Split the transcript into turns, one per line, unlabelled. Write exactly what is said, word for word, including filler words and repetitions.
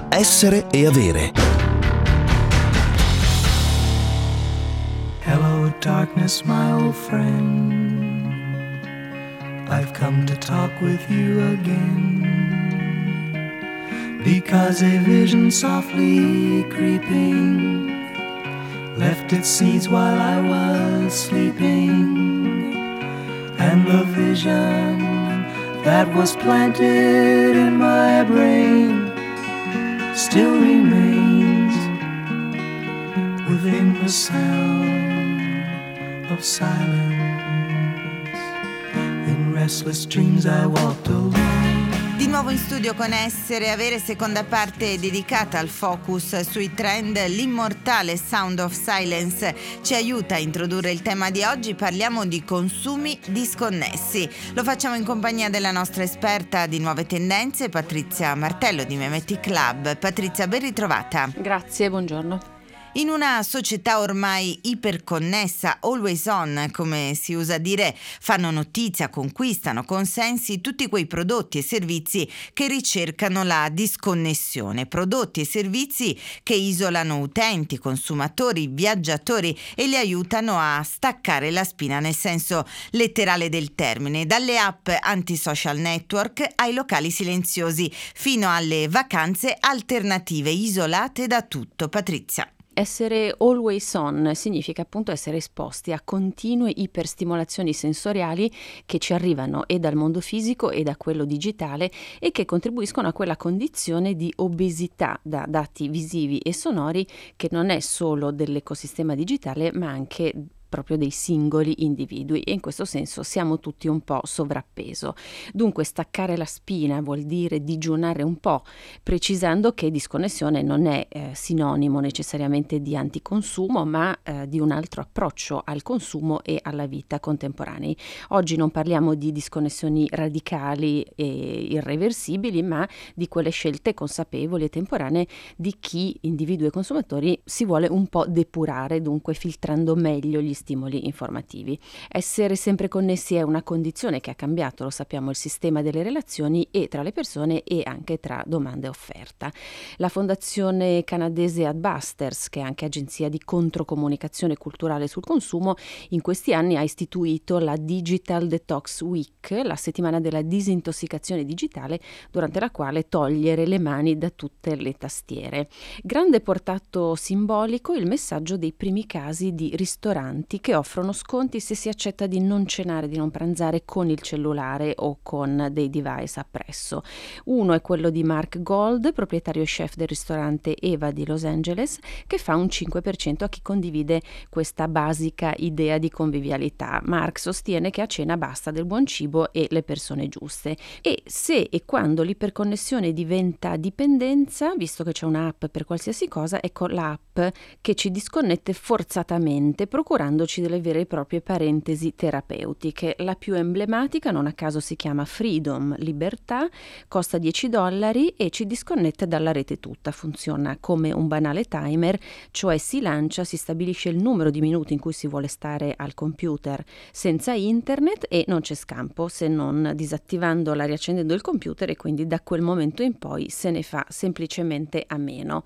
Essere e avere.
Hello darkness, my old friend. I've come to talk with you again, because a vision softly creeping left its seeds while I was sleeping, and the vision that was planted in my brain still remains within the sound of silence. In restless dreams I walked alone.
Di nuovo in studio con Essere e Avere, seconda parte dedicata al focus sui trend. L'immortale Sound of Silence ci aiuta a introdurre il tema di oggi. Parliamo di consumi disconnessi. Lo facciamo in compagnia della nostra esperta di nuove tendenze, Patrizia Martello di Memetic Club. Patrizia, ben ritrovata.
Grazie, buongiorno.
In una società ormai iperconnessa, always on, come si usa dire, fanno notizia, conquistano consensi tutti quei prodotti e servizi che ricercano la disconnessione, prodotti e servizi che isolano utenti, consumatori, viaggiatori e li aiutano a staccare la spina nel senso letterale del termine, dalle app anti-social network ai locali silenziosi fino alle vacanze alternative isolate da tutto. Patrizia.
Essere always on significa appunto essere esposti a continue iperstimolazioni sensoriali che ci arrivano e dal mondo fisico e da quello digitale e che contribuiscono a quella condizione di obesità da dati visivi e sonori che non è solo dell'ecosistema digitale ma anche proprio dei singoli individui, e in questo senso siamo tutti un po' sovrappeso. Dunque staccare la spina vuol dire digiunare un po', precisando che disconnessione non è eh, sinonimo necessariamente di anticonsumo, ma eh, di un altro approccio al consumo e alla vita contemporanei. Oggi non parliamo di disconnessioni radicali e irreversibili, ma di quelle scelte consapevoli e temporanee di chi, individui e consumatori, si vuole un po' depurare, dunque filtrando meglio gli stimoli informativi. Essere sempre connessi è una condizione che ha cambiato, lo sappiamo, il sistema delle relazioni e tra le persone e anche tra domanda e offerta. La fondazione canadese Adbusters, che è anche agenzia di controcomunicazione culturale sul consumo, in questi anni ha istituito la Digital Detox Week, la settimana della disintossicazione digitale, durante la quale togliere le mani da tutte le tastiere. Grande portato simbolico il messaggio dei primi casi di ristoranti che offrono sconti se si accetta di non cenare, di non pranzare con il cellulare o con dei device appresso. Uno è quello di Mark Gold, proprietario e chef del ristorante Eva di Los Angeles, che fa un cinque per cento a chi condivide questa basica idea di convivialità. Mark sostiene che a cena basta del buon cibo e le persone giuste, e se e quando l'iperconnessione diventa dipendenza, visto che c'è un'app per qualsiasi cosa, ecco l'app che ci disconnette forzatamente, procurando delle vere e proprie parentesi terapeutiche. La più emblematica, non a caso si chiama Freedom, libertà, costa dieci dollari e ci disconnette dalla rete tutta. Funziona come un banale timer, cioè si lancia, si stabilisce il numero di minuti in cui si vuole stare al computer senza internet e non c'è scampo se non disattivandola, riaccendendo il computer, e quindi da quel momento in poi se ne fa semplicemente a meno.